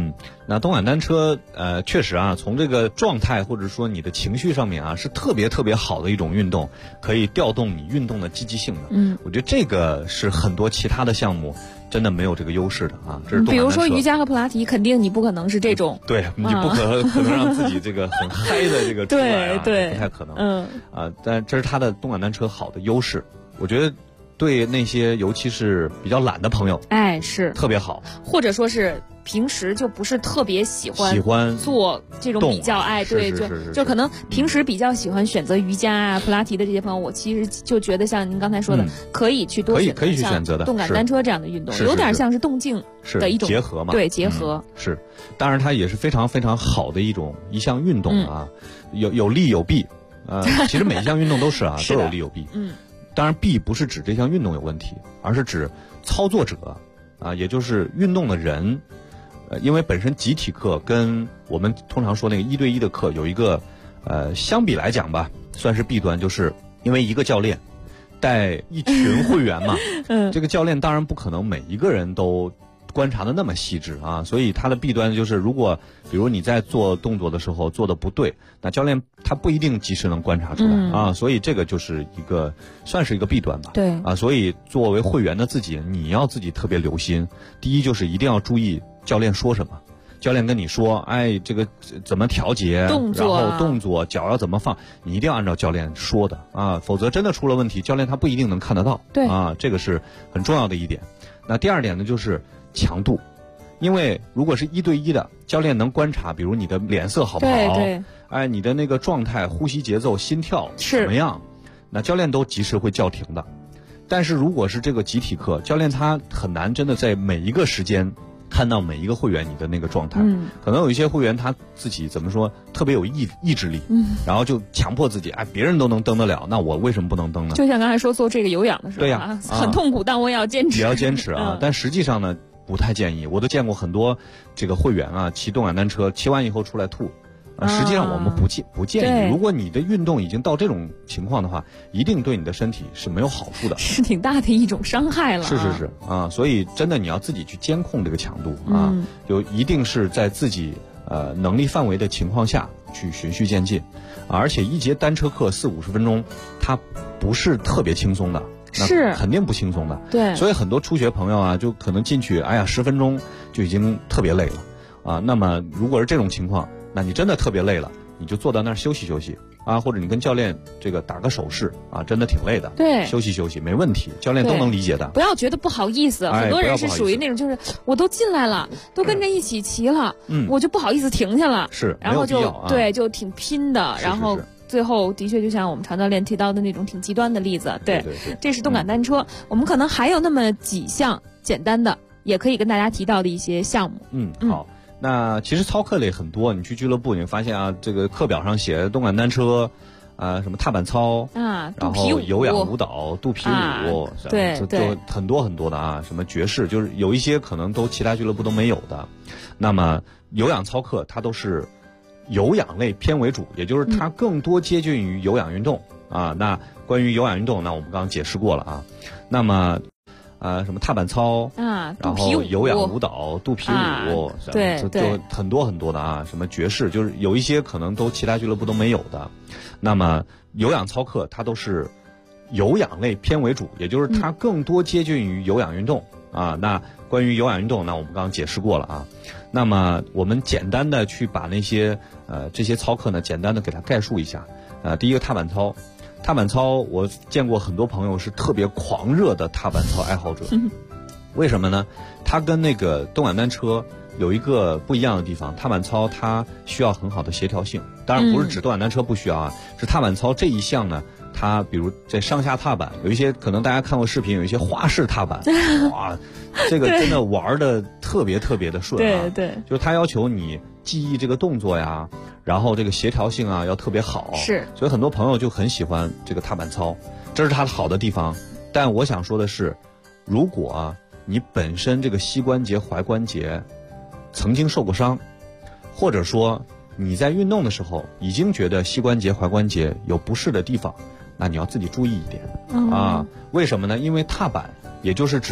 那动感单车确实啊，从这个状态或者说你的情绪上面啊，是特别特别好的一种运动，可以调动你运动的积极性的。我觉得这个是很多其他的项目真的没有这个优势的啊。这是动感单车。 比如说瑜伽和普拉提，肯定你不可能是这种。 对，你不可能让自己这个很嗨的这个出来啊， 对， 不太可能。但这是它的动感单车好的优势，我觉得对那些尤其是比较懒的朋友， 是特别好， 或者说是平时就不是特别喜欢做这种比较对，就可能平时比较喜欢选择瑜伽啊、普拉提的这些朋友，我其实就觉得像您刚才说的，可以去多可以去选择的动感单车这样的运动，有点像是动静的一种结合嘛， 对，结合是，当然它也是非常非常好的一项运动啊，有利有弊，其实每一项运动都是啊，都有利有弊，当然弊不是指这项运动有问题，而是指操作者啊，也就是运动的人。因为本身集体课跟我们通常说那个1对1的课有一个相比来讲吧，算是弊端，就是因为一个教练带一群会员嘛，这个教练当然不可能每一个人都观察的那么细致啊，所以它的弊端就是，如果比如你在做动作的时候做的不对，那教练他不一定及时能观察出来啊，所以这个就是算是一个弊端吧。 对啊，所以作为会员的自己，你要自己特别留心。第一就是一定要注意教练说什么，教练跟你说，这个怎么调节，然后动作脚要怎么放，你一定要按照教练说的啊，否则真的出了问题，教练他不一定能看得到。 对啊，这个是很重要的一点。那第二点呢，就是强度，因为如果是1对1的，教练能观察，比如你的脸色好不好， 对， 你的那个状态、呼吸节奏、心跳怎么样，那教练都及时会叫停的。但是如果是这个集体课，教练他很难真的在每一个时间看到每一个会员你的那个状态，可能有一些会员他自己怎么说特别有意志力，然后就强迫自己，别人都能蹬得了，那我为什么不能蹬呢？ 就像刚才说做这个有氧的时候， 对呀， 很痛苦，但我也要坚持， 也要坚持啊。但实际上呢，不太建议，我都见过很多这个会员啊，骑动感单车骑完以后出来吐。实际上我们不建议，如果你的运动已经到这种情况的话，一定对你的身体是没有好处的， 是挺大的一种伤害了。 是啊，所以真的你要自己去监控这个强度啊，就一定是在自己能力范围的情况下去循序渐进，而且一节单车课40-50分钟，它不是特别轻松的， 是肯定不轻松的。 对， 所以很多初学朋友啊，就可能进去10分钟就已经特别累了啊。那么如果是这种情况，那你真的特别累了，你就坐到那儿休息休息啊，或者你跟教练这个打个手势啊，真的挺累的， 对， 休息休息没问题，教练都能理解的。 不要觉得不好意思，很多人是属于那种就是我都进来了，都跟着一起骑了，我就不好意思停下了，然后就对，就挺拼的，然后最后的确就像我们常教练提到的那种挺极端的例子，对，这是动感单车。我们可能还有那么几项简单的，也可以跟大家提到的一些项目。 好。那其实操课类很多，你去俱乐部你会发现啊，这个课表上写动感单车，什么踏板操啊， 然后有氧舞蹈、肚皮舞， 对， 就很多很多的啊，什么爵士，就是有一些可能都其他俱乐部都没有的。那么有氧操课它都是有氧类偏为主，也就是它更多接近于有氧运动啊。那关于有氧运动，那我们刚刚解释过了啊。那么什么踏板操啊， 然后有氧舞蹈、肚皮舞， 对， 就很多很多的啊，什么爵士，就是有一些可能都其他俱乐部都没有的。那么有氧操课它都是有氧类偏为主，也就是它更多接近于有氧运动啊。那关于有氧运动，那我们刚刚解释过了啊。那么我们简单的去把那些这些操课呢，简单的给它概述一下。第一个踏板操。踏板操，我见过很多朋友是特别狂热的踏板操爱好者，为什么呢？它跟那个动感单车有一个不一样的地方，踏板操它需要很好的协调性，当然不是指动感单车不需要啊，是踏板操这一项呢，它比如在上下踏板，有一些可能大家看过视频，有一些花式踏板，哇，这个真的玩的特别特别的顺啊， 对， 就是它要求你记忆这个动作呀，然后这个协调性啊要特别好， 是， 所以很多朋友就很喜欢这个踏板操，这是它的好的地方。但我想说的是，如果你本身这个膝关节、踝关节曾经受过伤，或者说你在运动的时候已经觉得膝关节、踝关节有不适的地方，那你要自己注意一点啊。为什么呢？因为踏板也就是指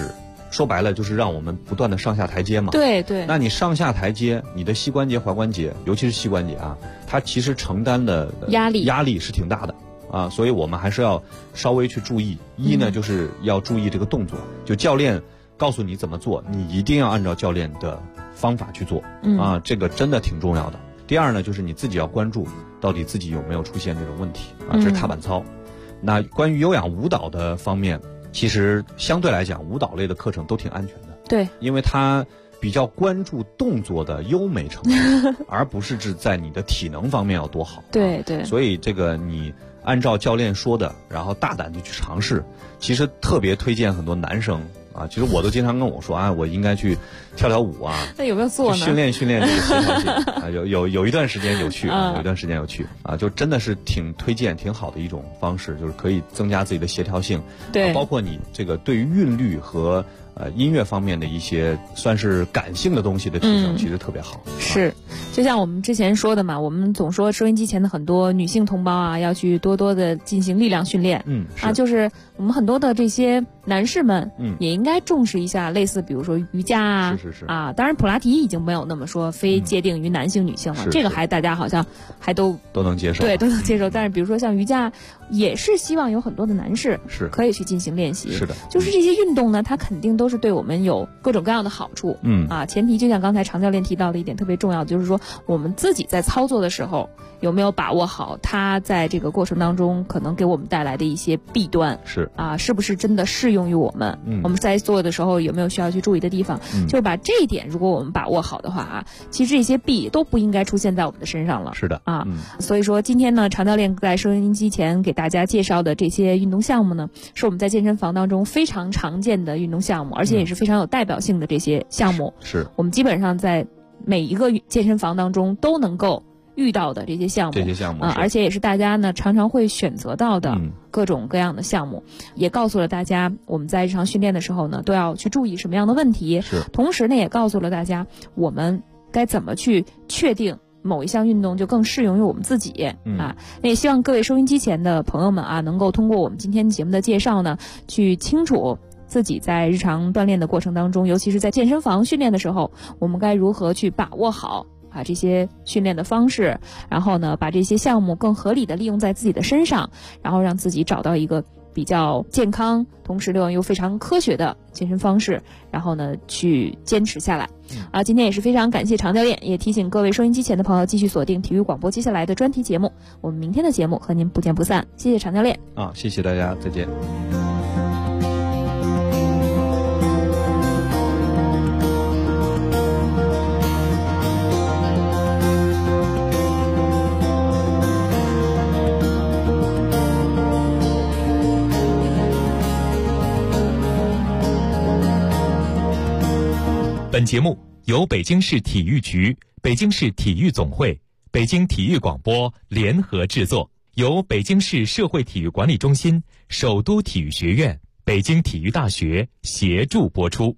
说白了就是让我们不断的上下台阶嘛。 对对。 那你上下台阶，你的膝关节、踝关节，尤其是膝关节啊，它其实承担的压力是挺大的啊，所以我们还是要稍微去注意。一呢，就是要注意这个动作，就教练告诉你怎么做，你一定要按照教练的方法去做啊，这个真的挺重要的。第二呢，就是你自己要关注到底自己有没有出现这种问题啊，这是踏板操。那关于有氧舞蹈的方面，其实相对来讲，舞蹈类的课程都挺安全的。 对， 因为它比较关注动作的优美程度，而不是指在你的体能方面要多好。 对对。 所以这个你按照教练说的，然后大胆地去尝试。其实特别推荐很多男生啊，其实我都经常跟我说啊，我应该去跳跳舞啊。 那有没有做呢？ 训练这个协调性啊，有一段时间有去啊，有一段时间有去啊，就真的是挺推荐、挺好的一种方式，就是可以增加自己的协调性。 对， 包括你这个对于韵律和音乐方面的一些算是感性的东西的提升，其实特别好。 是，就像我们之前说的嘛，我们总说收音机前的很多女性同胞啊，要去多多的进行力量训练。就是我们很多的这些男士们，也应该重视一下类似比如说瑜伽啊，啊，当然普拉提已经没有那么说非界定于男性女性了，这个还大家好像还都能接受， 对，都能接受。但是比如说像瑜伽，也是希望有很多的男士可以去进行练习。 是的， 就是这些运动呢，它肯定都是对我们有各种各样的好处。前提就像刚才常教练提到的一点特别重要的，就是说我们自己在操作的时候有没有把握好它在这个过程当中可能给我们带来的一些弊端，是不是真的适用于我们？我们在做的时候有没有需要去注意的地方？就把这一点如果我们把握好的话啊，其实这些弊都不应该出现在我们的身上了。 是的啊，所以说今天呢，常教练在收音机前给大家介绍的这些运动项目呢，是我们在健身房当中非常常见的运动项目，而且也是非常有代表性的这些项目。 是我们基本上在每一个健身房当中都能够遇到的这些项目，而且也是大家呢常常会选择到的各种各样的项目，也告诉了大家我们在日常训练的时候呢都要去注意什么样的问题，同时呢也告诉了大家我们该怎么去确定某一项运动就更适用于我们自己啊。那也希望各位收音机前的朋友们啊，能够通过我们今天节目的介绍呢，去清楚自己在日常锻炼的过程当中，尤其是在健身房训练的时候，我们该如何去把握好这些训练的方式，然后呢把这些项目更合理的利用在自己的身上，然后让自己找到一个比较健康同时又非常科学的健身方式，然后呢去坚持下来。今天也是非常感谢常教练，也提醒各位收音机前的朋友继续锁定体育广播接下来的专题节目，我们明天的节目和您不见不散。谢谢常教练谢谢大家，再见。 本节目由北京市体育局、北京市体育总会、北京体育广播联合制作，由北京市社会体育管理中心、首都体育学院、北京体育大学协助播出。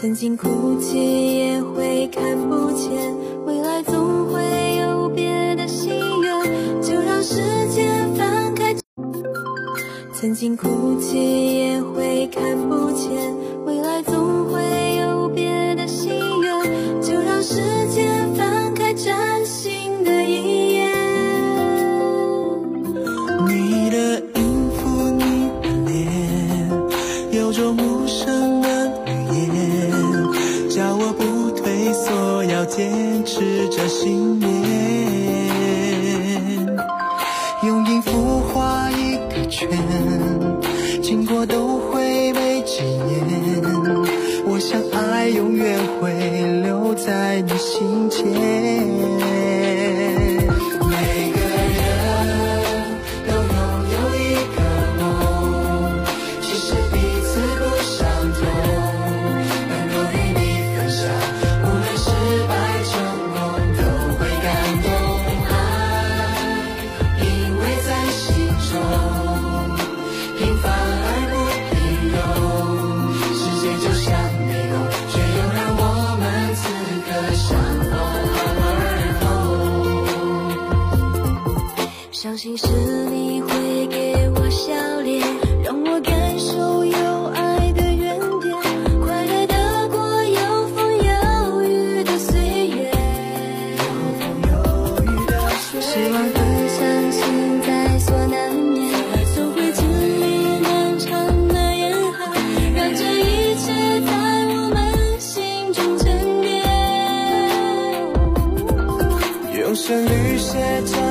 曾经哭泣也会看不见，未来总会有别的心愿，就让时间翻开。曾经哭泣也会看不见，未来总会有别的心愿，就让时间翻开崭新的一页。 你的音符，你的脸，有种无声的语言，叫我不退缩，要坚持着信念。用音符画一个圈，经过都会被纪念。我想爱永远会留在你心间。 相信是你会给我笑脸，让我感受有爱的原点，快乐的过有风有雨的岁月，希望和相信在所难免，都会经历漫长的严寒，让这一切在我们心中沉淀。 用旋律写着